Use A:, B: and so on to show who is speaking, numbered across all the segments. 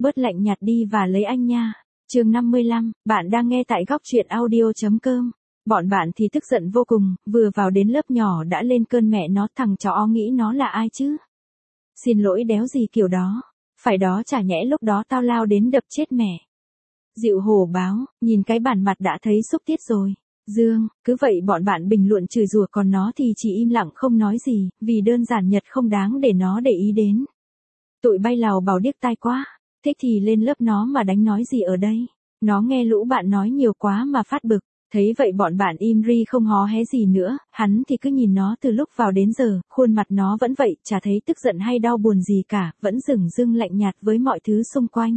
A: bớt lạnh nhạt đi và lấy anh nha. Chương 55, bạn đang nghe tại góc truyện audio.com. Bọn bạn thì tức giận vô cùng, vừa vào đến lớp nhỏ đã lên cơn mẹ nó, thằng chó nghĩ nó là ai chứ? Xin lỗi đéo gì kiểu đó. Phải đó, chả nhẽ lúc đó tao lao đến đập chết mẹ. Dịu hổ báo, nhìn cái bản mặt đã thấy xúc tiết rồi. Dương, cứ vậy bọn bạn bình luận chửi rủa, còn nó thì chỉ im lặng không nói gì, vì đơn giản Nhật không đáng để nó để ý đến. Tụi bay lào bảo điếc tai quá, thích thì lên lớp nó mà đánh nói gì ở đây. Nó nghe lũ bạn nói nhiều quá mà phát bực. Thấy vậy bọn bạn im ri không hó hé gì nữa, hắn thì cứ nhìn nó từ lúc vào đến giờ, khuôn mặt nó vẫn vậy, chả thấy tức giận hay đau buồn gì cả, vẫn dửng dưng lạnh nhạt với mọi thứ xung quanh.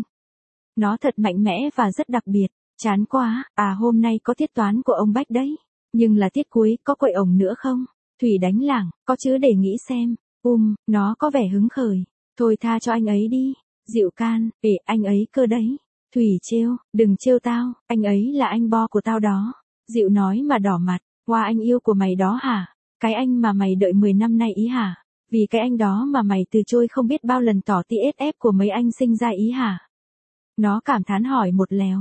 A: Nó thật mạnh mẽ và rất đặc biệt. Chán quá, hôm nay có tiết toán của ông Bách đấy. Nhưng là tiết cuối, có quậy ổng nữa không? Thủy đánh lảng, có chứ, để nghĩ xem. Nó có vẻ hứng khởi. Thôi tha cho anh ấy đi. Dịu can, anh ấy cơ đấy. Thủy trêu, đừng trêu tao, anh ấy là anh bo của tao đó. Dịu nói mà đỏ mặt, hoa anh yêu của mày đó hả? Cái anh mà mày đợi 10 năm nay ý hả? Vì cái anh đó mà mày từ chối không biết bao lần tỏ TSF của mấy anh sinh ra ý hả? Nó cảm thán hỏi một lèo.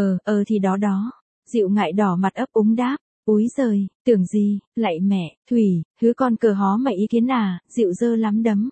A: Thì đó đó. Dịu ngại đỏ mặt ấp úng đáp. Úi giời, tưởng gì, lạy mẹ, Thủy, hứ con cờ hó mày ý kiến à? Dịu dơ lắm đấm.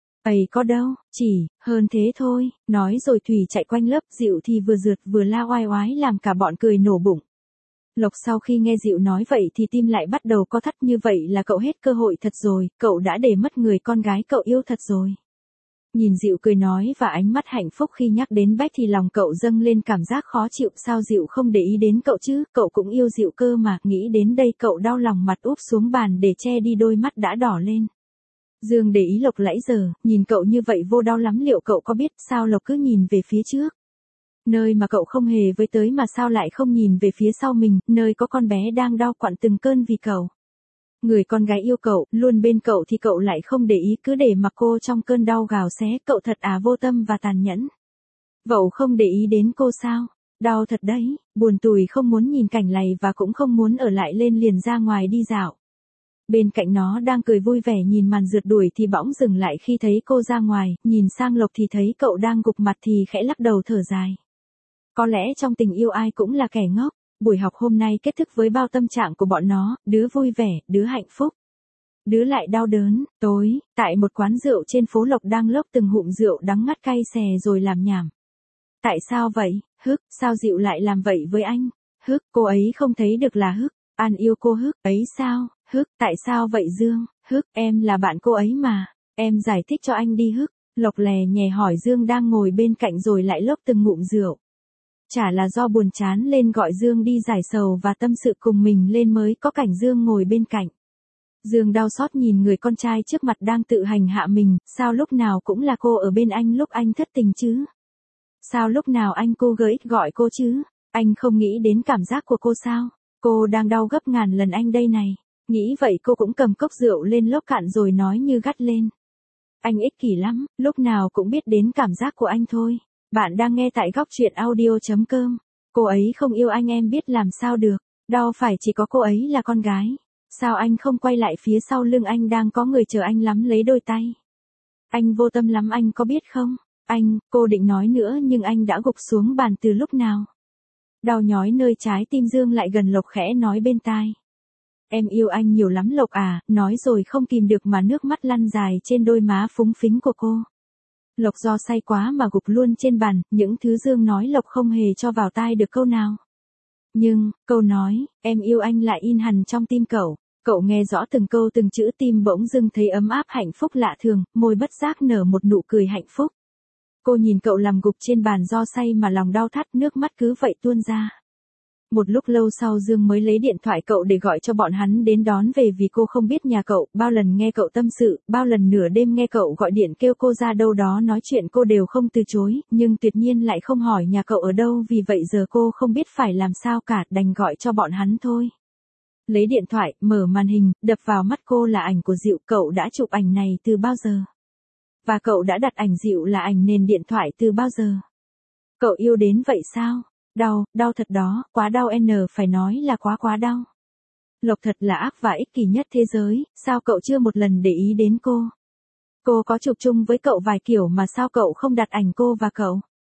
A: Có đâu, chỉ, hơn thế thôi. Nói rồi Thủy chạy quanh lớp, Dịu thì vừa rượt vừa la oai oái làm cả bọn cười nổ bụng. Lộc sau khi nghe Dịu nói vậy thì tim lại bắt đầu co thắt, như vậy là cậu hết cơ hội thật rồi, cậu đã để mất người con gái cậu yêu thật rồi. Nhìn Dịu cười nói và ánh mắt hạnh phúc khi nhắc đến Bách thì lòng cậu dâng lên cảm giác khó chịu, sao Dịu không để ý đến cậu chứ, cậu cũng yêu Dịu cơ mà, nghĩ đến đây cậu đau lòng mặt úp xuống bàn để che đi đôi mắt đã đỏ lên. Dương để ý Lộc nãy giờ, nhìn cậu như vậy vô đau lắm, liệu cậu có biết sao Lộc cứ nhìn về phía trước? Nơi mà cậu không hề với tới mà sao lại không nhìn về phía sau mình, nơi có con bé đang đau quặn từng cơn vì cậu. Người con gái yêu cậu, luôn bên cậu thì cậu lại không để ý, cứ để mặc cô trong cơn đau gào xé, cậu thật vô tâm và tàn nhẫn. Cậu không để ý đến cô sao? Đau thật đấy, buồn tủi không muốn nhìn cảnh này và cũng không muốn ở lại, lên liền ra ngoài đi dạo. Bên cạnh nó đang cười vui vẻ nhìn màn rượt đuổi thì bỗng dừng lại khi thấy cô ra ngoài, nhìn sang Lộc thì thấy cậu đang gục mặt thì khẽ lắc đầu thở dài. Có lẽ trong tình yêu ai cũng là kẻ ngốc. Buổi học hôm nay kết thúc với bao tâm trạng của bọn nó, đứa vui vẻ, đứa hạnh phúc, đứa lại đau đớn. Tối, tại một quán rượu trên phố, Lộc đang lốc từng ngụm rượu đắng ngắt cay xè rồi làm nhảm. Tại sao vậy? Sao Dịu lại làm vậy với anh? Cô ấy không thấy được là An yêu cô ấy sao? Tại sao vậy Dương? Em là bạn cô ấy mà, em giải thích cho anh đi Lộc lè nhè hỏi Dương đang ngồi bên cạnh rồi lại lốc từng ngụm rượu. Chả là do buồn chán lên gọi Dương đi giải sầu và tâm sự cùng mình lên mới có cảnh Dương ngồi bên cạnh. Dương đau xót nhìn người con trai trước mặt đang tự hành hạ mình, sao lúc nào cũng là cô ở bên anh lúc anh thất tình chứ? Sao lúc nào anh cô gợi ích gọi cô chứ? Anh không nghĩ đến cảm giác của cô sao? Cô đang đau gấp ngàn lần anh đây này. Nghĩ vậy cô cũng cầm cốc rượu lên lốc cạn rồi nói như gắt lên. Anh ích kỷ lắm, lúc nào cũng biết đến cảm giác của anh thôi. Bạn đang nghe tại góc truyện audio.com. Cô ấy không yêu anh em biết làm sao được. Đâu phải chỉ có cô ấy là con gái. Sao anh không quay lại phía sau lưng anh đang có người chờ anh lắm lấy đôi tay. Anh vô tâm lắm anh có biết không? Cô định nói nữa nhưng anh đã gục xuống bàn từ lúc nào. Đau nhói nơi trái tim Dương lại gần Lộc khẽ nói bên tai. Em yêu anh nhiều lắm Lộc à, nói rồi không kìm được mà nước mắt lăn dài trên đôi má phúng phính của cô. Lộc do say quá mà gục luôn trên bàn, những thứ Dương nói Lộc không hề cho vào tai được câu nào. Nhưng, câu nói, em yêu anh lại in hằn trong tim cậu. Cậu nghe rõ từng câu từng chữ, tim bỗng dưng thấy ấm áp hạnh phúc lạ thường, môi bất giác nở một nụ cười hạnh phúc. Cô nhìn cậu nằm gục trên bàn do say mà lòng đau thắt, nước mắt cứ vậy tuôn ra. Một lúc lâu sau Dương mới lấy điện thoại cậu để gọi cho bọn hắn đến đón về, vì cô không biết nhà cậu, bao lần nghe cậu tâm sự, bao lần nửa đêm nghe cậu gọi điện kêu cô ra đâu đó nói chuyện cô đều không từ chối, nhưng tuyệt nhiên lại không hỏi nhà cậu ở đâu, vì vậy giờ cô không biết phải làm sao cả, đành gọi cho bọn hắn thôi. Lấy điện thoại, mở màn hình, đập vào mắt cô là ảnh của Dịu, cậu đã chụp ảnh này từ bao giờ? Và cậu đã đặt ảnh Dịu là ảnh nền điện thoại từ bao giờ? Cậu yêu đến vậy sao? Đau thật đó, quá đau phải nói là quá đau. Lộc thật là ác và ích kỷ nhất thế giới, sao cậu chưa một lần để ý đến cô? Cô có chụp chung với cậu vài kiểu mà sao cậu không đặt ảnh cô và cậu?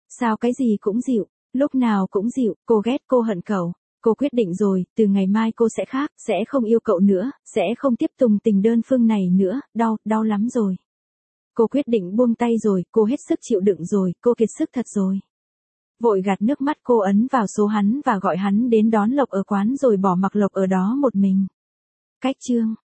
A: Sao cái gì cũng dịu, lúc nào cũng dịu, cô ghét cô hận cậu. Cô quyết định rồi, từ ngày mai cô sẽ khác, sẽ không yêu cậu nữa, sẽ không tiếp tục tình đơn phương này nữa, đau lắm rồi. Cô quyết định buông tay rồi, cô hết sức chịu đựng rồi, cô kiệt sức thật rồi. Vội gạt nước mắt cô ấn vào số hắn và gọi hắn đến đón Lộc ở quán rồi bỏ mặc Lộc ở đó một mình. Cách chương